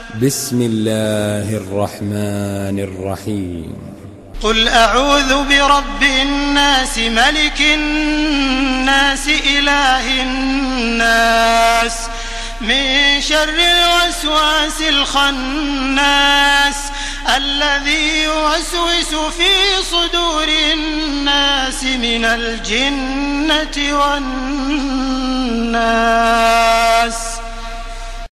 بسم الله الرحمن الرحيم. قل أعوذ برب الناس ملك الناس إله الناس من شر الوسواس الخناس الذي يوسوس في صدور الناس من الجنة والناس.